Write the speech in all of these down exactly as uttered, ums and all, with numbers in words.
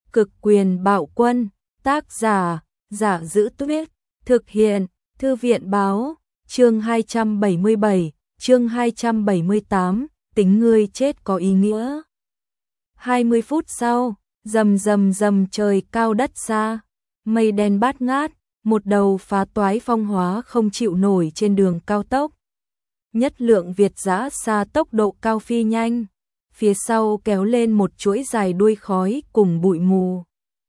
Cực quyền bạo quân, tác giả, Giả Giữ Tuyết, thực hiện, Thư viện báo, chương hai trăm bảy mươi bảy, chương hai trăm bảy mươi tám, tính ngươi chết có ý nghĩa. hai mươi phút sau, rầm rầm rầm trời cao đất xa, mây đen bát ngát, một đầu phá toái phong hóa không chịu nổi trên đường cao tốc. Nhất lượng Việt dã xa tốc độ cao phi nhanh, phía sau kéo lên một chuỗi dài đuôi khói cùng bụi mù.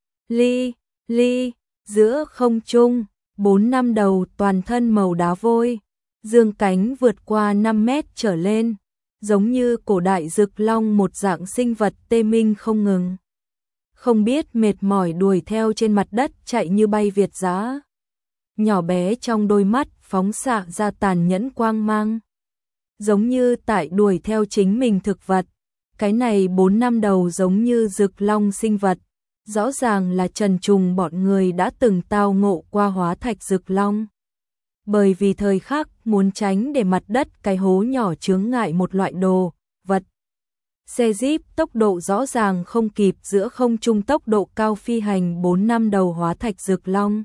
Ly, ly, giữa không trung, bốn năm đầu toàn thân màu đá vôi, dương cánh vượt qua năm mét trở lên, giống như cổ đại rực long một dạng sinh vật tê minh không ngừng. Không biết mệt mỏi đuổi theo trên mặt đất chạy như bay Việt dã. Nhỏ bé trong đôi mắt phóng xạ ra tàn nhẫn quang mang. Giống như tại đuổi theo chính mình thực vật. Cái này bốn năm đầu giống như rực long sinh vật. Rõ ràng là Trần Trùng bọn người đã từng tao ngộ qua hóa thạch rực long. Bởi vì thời khắc muốn tránh để mặt đất cái hố nhỏ chướng ngại một loại đồ, vật. Xe Jeep tốc độ rõ ràng không kịp giữa không trung tốc độ cao phi hành bốn năm đầu hóa thạch rực long.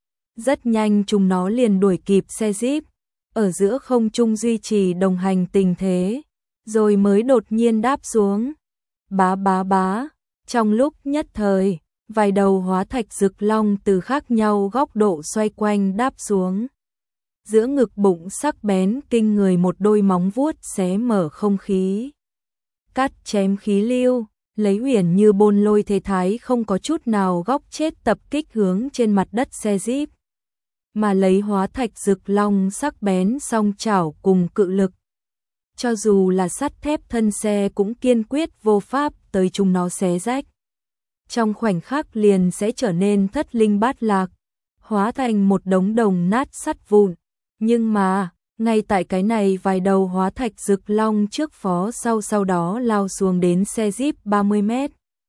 Rất nhanh chúng nó liền đuổi kịp xe Jeep, ở giữa không trung duy trì đồng hành tình thế, rồi mới đột nhiên đáp xuống. Bá bá bá, trong lúc nhất thời, vài đầu hóa thạch rực long từ khác nhau góc độ xoay quanh đáp xuống. Giữa ngực bụng sắc bén kinh người một đôi móng vuốt xé mở không khí. Cắt chém khí lưu, lấy huyền như bôn lôi thế thái không có chút nào góc chết tập kích hướng trên mặt đất xe Jeep. Mà lấy hóa thạch rực long sắc bén song chảo cùng cự lực. Cho dù là sắt thép thân xe cũng kiên quyết vô pháp tới chúng nó xé rách. Trong khoảnh khắc liền sẽ trở nên thất linh bát lạc, hóa thành một đống đồng nát sắt vụn. Nhưng mà, ngay tại cái này vài đầu hóa thạch rực long trước phó sau sau đó lao xuống đến xe Jeep ba mươi mét.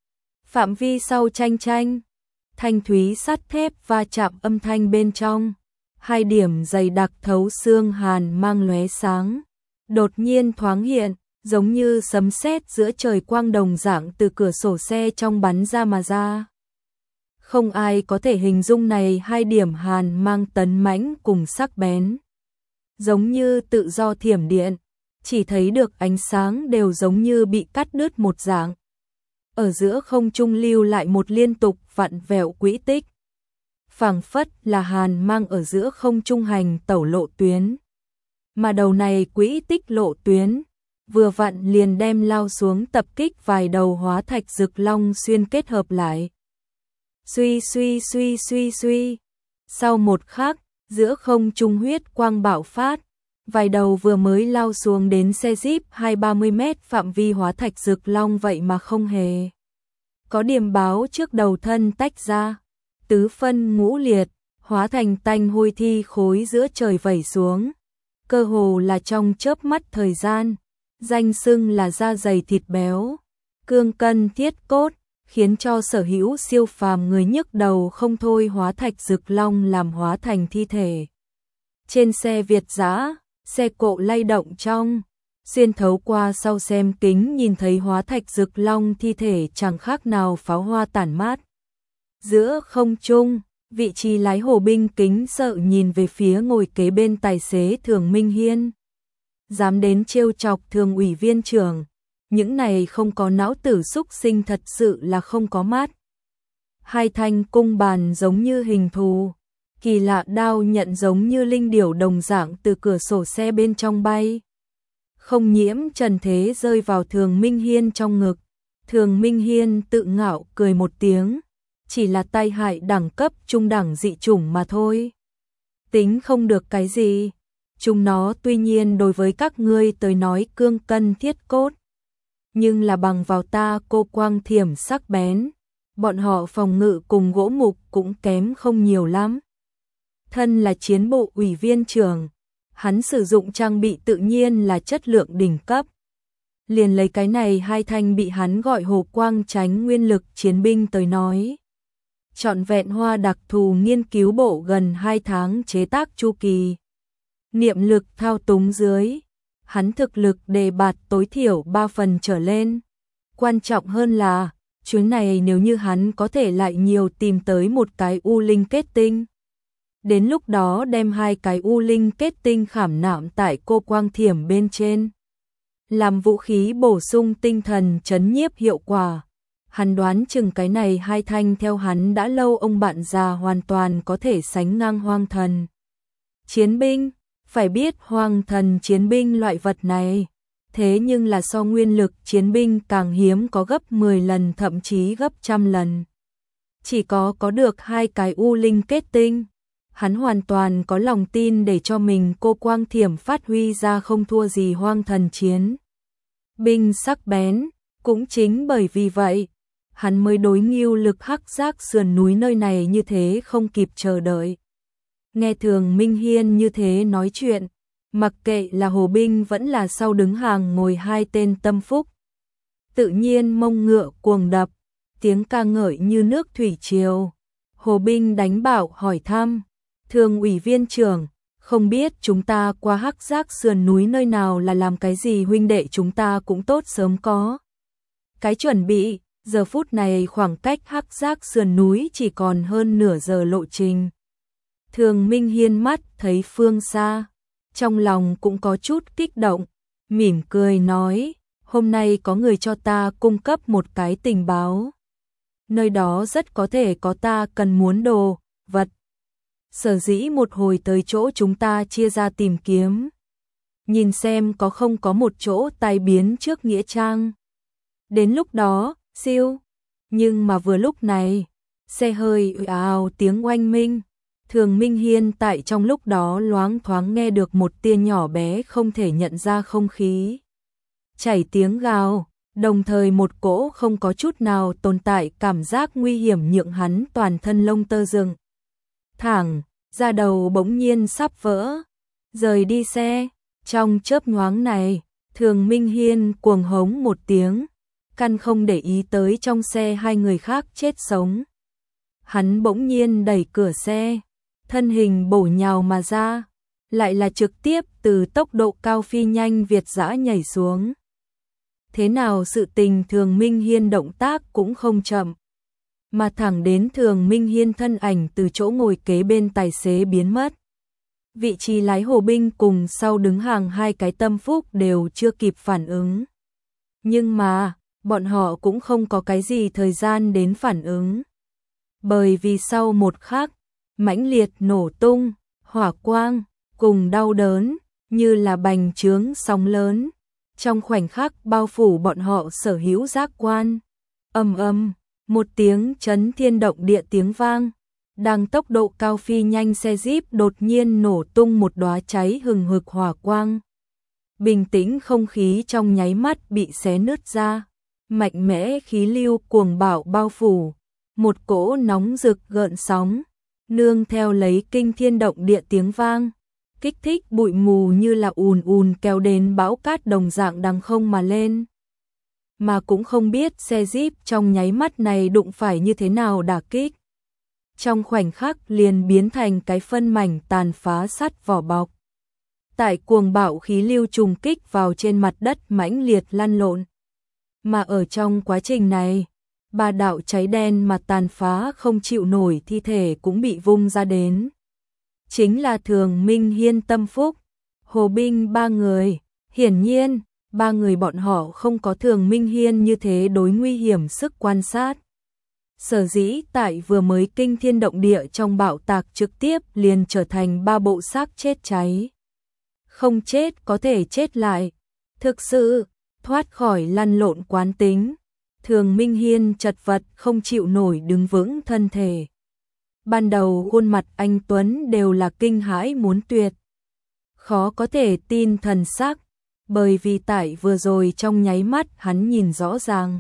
Phạm vi sau tranh tranh, thanh thúy sắt thép va chạm âm thanh bên trong. Hai điểm dày đặc thấu xương hàn mang lóe sáng. Đột nhiên thoáng hiện, giống như sấm sét giữa trời quang đồng dạng từ cửa sổ xe trong bắn ra mà ra. Không ai có thể hình dung này hai điểm hàn mang tấn mãnh cùng sắc bén. Giống như tự do thiểm điện, chỉ thấy được ánh sáng đều giống như bị cắt đứt một dạng. Ở giữa không trung lưu lại một liên tục vặn vẹo quỹ tích. Phảng phất là hàn mang ở giữa không trung hành tẩu lộ tuyến. Mà đầu này quỹ tích lộ tuyến, vừa vặn liền đem lao xuống tập kích vài đầu hóa thạch rực long xuyên kết hợp lại. Suy suy suy suy suy. Sau một khắc, giữa không trung huyết quang bạo phát, vài đầu vừa mới lao xuống đến xe Jeep hai ba mươi mét phạm vi hóa thạch rực long vậy mà không hề. Có điểm báo trước đầu thân tách ra, tứ phân ngũ liệt, hóa thành tanh hôi thi khối giữa trời vẩy xuống. Cơ hồ là trong chớp mắt thời gian, danh xưng là da dày thịt béo, cương cân thiết cốt, khiến cho sở hữu siêu phàm người nhức đầu không thôi hóa thạch rực long làm hóa thành thi thể. Trên xe Việt dã, xe cộ lay động trong, xuyên thấu qua sau xem kính nhìn thấy hóa thạch rực long thi thể chẳng khác nào pháo hoa tản mát. Giữa không trung, vị trí lái hồ binh kính sợ nhìn về phía ngồi kế bên tài xế Thường Minh Hiên. Dám đến trêu chọc Thường ủy viên trưởng, những này không có não tử xúc sinh thật sự là không có mắt. Hai thanh cung bàn giống như hình thù, kỳ lạ đao nhận giống như linh điểu đồng dạng từ cửa sổ xe bên trong bay. Không nhiễm trần thế rơi vào Thường Minh Hiên trong ngực. Thường Minh Hiên tự ngạo cười một tiếng. Chỉ là tai hại đẳng cấp trung đẳng dị chủng mà thôi. Tính không được cái gì. Chúng nó tuy nhiên đối với các ngươi tới nói cương cân thiết cốt. Nhưng là bằng vào ta cô quang thiểm sắc bén. Bọn họ phòng ngự cùng gỗ mục cũng kém không nhiều lắm. Thân là chiến bộ ủy viên trưởng. Hắn sử dụng trang bị tự nhiên là chất lượng đỉnh cấp. Liền lấy cái này hai thanh bị hắn gọi hồ quang tránh nguyên lực chiến binh tới nói. Trọn vẹn hoa đặc thù nghiên cứu bộ gần hai tháng chế tác chu kỳ. Niệm lực thao túng dưới, hắn thực lực đề bạt tối thiểu ba phần trở lên. Quan trọng hơn là, chuyến này nếu như hắn có thể lại nhiều tìm tới một cái u linh kết tinh. Đến lúc đó đem hai cái u linh kết tinh khảm nạm tại cô quang thiểm bên trên, làm vũ khí bổ sung tinh thần trấn nhiếp hiệu quả. Hắn đoán chừng cái này hai thanh theo hắn đã lâu ông bạn già hoàn toàn có thể sánh ngang hoang thần chiến binh. Phải biết hoang thần chiến binh loại vật này, thế nhưng là so nguyên lực chiến binh càng hiếm có gấp mười lần thậm chí gấp trăm lần. Chỉ có có được hai cái u linh kết tinh, hắn hoàn toàn có lòng tin để cho mình cô quang thiểm phát huy ra không thua gì hoang thần chiến binh sắc bén. Cũng chính bởi vì vậy, hắn mới đối Ngưu Lực hắc giác sườn núi nơi này như thế không kịp chờ đợi. Nghe Thường Minh Hiên như thế nói chuyện, mặc kệ là Hồ Binh vẫn là sau đứng hàng ngồi hai tên tâm phúc, tự nhiên mông ngựa cuồng đập, tiếng ca ngợi như nước thủy triều. Hồ Binh đánh bảo hỏi thăm, Thường ủy viên trưởng, không biết chúng ta qua hắc giác sườn núi nơi nào là làm cái gì, huynh đệ chúng ta cũng tốt sớm có cái chuẩn bị. Giờ phút này khoảng cách hắc giác sườn núi chỉ còn hơn nửa giờ lộ trình. Thường Minh Hiên mắt thấy phương xa, trong lòng cũng có chút kích động, mỉm cười nói, hôm nay có người cho ta cung cấp một cái tình báo. Nơi đó rất có thể có ta cần muốn đồ, vật. Sở dĩ một hồi tới chỗ chúng ta chia ra tìm kiếm, nhìn xem có không có một chỗ tai biến trước nghĩa trang. Đến lúc đó, siêu. Nhưng mà vừa lúc này, xe hơi ào ào tiếng oanh minh. Thường Minh Hiên tại trong lúc đó loáng thoáng nghe được một tia nhỏ bé không thể nhận ra không khí chảy tiếng gào, đồng thời một cỗ không có chút nào tồn tại cảm giác nguy hiểm nhượng hắn toàn thân lông tơ dựng thẳng, da đầu bỗng nhiên sắp vỡ. Rời đi xe, trong chớp nhoáng này, Thường Minh Hiên cuồng hống một tiếng, căn không để ý tới trong xe hai người khác chết sống. Hắn bỗng nhiên đẩy cửa xe, thân hình bổ nhào mà ra, lại là trực tiếp từ tốc độ cao phi nhanh việt dã nhảy xuống. Thế nào sự tình Thường Minh Hiên động tác cũng không chậm, mà thẳng đến Thường Minh Hiên thân ảnh từ chỗ ngồi kế bên tài xế biến mất. Vị trí lái Hồ Binh cùng sau đứng hàng hai cái tâm phúc đều chưa kịp phản ứng. Nhưng mà, bọn họ cũng không có cái gì thời gian đến phản ứng. Bởi vì sau một khắc, mãnh liệt nổ tung, hỏa quang, cùng đau đớn, như là bành trướng sóng lớn, trong khoảnh khắc bao phủ bọn họ sở hữu giác quan. Ầm ầm, một tiếng chấn thiên động địa tiếng vang, đang tốc độ cao phi nhanh xe Jeep đột nhiên nổ tung một đóa cháy hừng hực hỏa quang. Bình tĩnh không khí trong nháy mắt bị xé nứt ra, mạnh mẽ khí lưu cuồng bạo bao phủ, một cỗ nóng rực gợn sóng, nương theo lấy kinh thiên động địa tiếng vang, kích thích bụi mù như là ùn ùn kéo đến bão cát đồng dạng đằng không mà lên. Mà cũng không biết xe Jeep trong nháy mắt này đụng phải như thế nào đả kích. Trong khoảnh khắc liền biến thành cái phân mảnh tàn phá sắt vỏ bọc. Tại cuồng bạo khí lưu trùng kích vào trên mặt đất mãnh liệt lăn lộn. Mà ở trong quá trình này, ba đạo cháy đen mà tàn phá không chịu nổi thi thể cũng bị vung ra đến. Chính là Thường Minh Hiên tâm phúc, Hồ Binh ba người. Hiển nhiên, ba người bọn họ không có Thường Minh Hiên như thế đối nguy hiểm sức quan sát. Sở dĩ tại vừa mới kinh thiên động địa trong bạo tạc trực tiếp liền trở thành ba bộ xác chết cháy. Không chết có thể chết lại. Thực sự, thoát khỏi lăn lộn quán tính. Thường Minh Hiên chật vật không chịu nổi đứng vững thân thể. Ban đầu khuôn mặt anh Tuấn đều là kinh hãi muốn tuyệt. Khó có thể tin thần sắc, bởi vì tại vừa rồi trong nháy mắt hắn nhìn rõ ràng.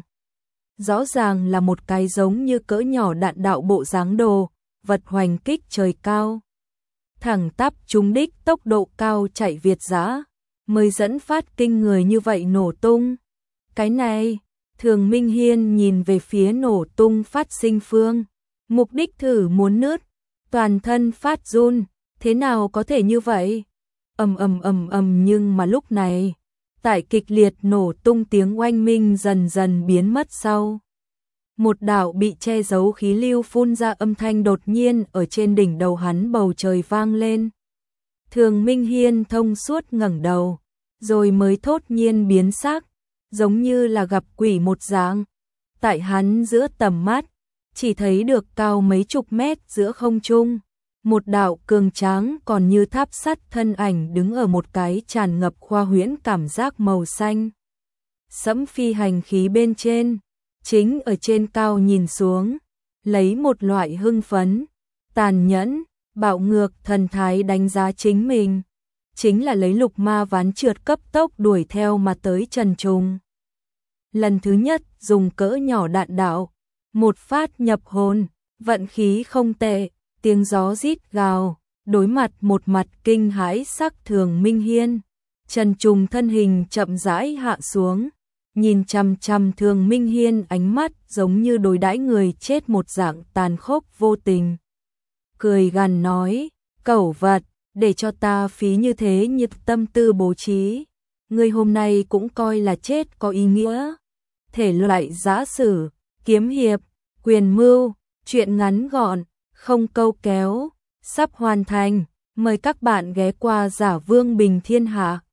Rõ ràng là một cái giống như cỡ nhỏ đạn đạo bộ dáng đồ, vật hoành kích trời cao. Thẳng tắp trúng đích tốc độ cao chạy việt dã, mới dẫn phát kinh người như vậy nổ tung. Cái này, Thường Minh Hiên nhìn về phía nổ tung phát sinh phương, mục đích thử muốn nứt, toàn thân phát run, thế nào có thể như vậy? Ầm ầm ầm ầm nhưng mà lúc này, tại kịch liệt nổ tung tiếng oanh minh dần dần biến mất sau. Một đạo bị che giấu khí lưu phun ra âm thanh đột nhiên ở trên đỉnh đầu hắn bầu trời vang lên. Thường Minh Hiên thông suốt ngẩng đầu, rồi mới thốt nhiên biến sắc, giống như là gặp quỷ một dạng. Tại hắn giữa tầm mắt, chỉ thấy được cao mấy chục mét giữa không trung, một đạo cường tráng còn như tháp sắt thân ảnh đứng ở một cái tràn ngập khoa huyễn cảm giác màu xanh. Sẫm phi hành khí bên trên, chính ở trên cao nhìn xuống, lấy một loại hưng phấn, tàn nhẫn, bạo ngược thần thái đánh giá chính mình, chính là lấy lục ma ván trượt cấp tốc đuổi theo mà tới Trần Trùng. Lần thứ nhất dùng cỡ nhỏ đạn đạo, một phát nhập hồn, vận khí không tệ, tiếng gió rít gào, đối mặt một mặt kinh hãi sắc Thường Minh Hiên. Trần Trùng thân hình chậm rãi hạ xuống, nhìn chằm chằm Thường Minh Hiên ánh mắt giống như đối đãi người chết một dạng tàn khốc vô tình. Cười gằn nói, cẩu vật, để cho ta phí như thế nhiệt tâm tư bố trí. Ngươi hôm nay cũng coi là chết có ý nghĩa. Thể loại giã sử, kiếm hiệp, quyền mưu, truyện ngắn gọn, không câu kéo, sắp hoàn thành. Mời các bạn ghé qua Giả Vương Bình Thiên Hạ.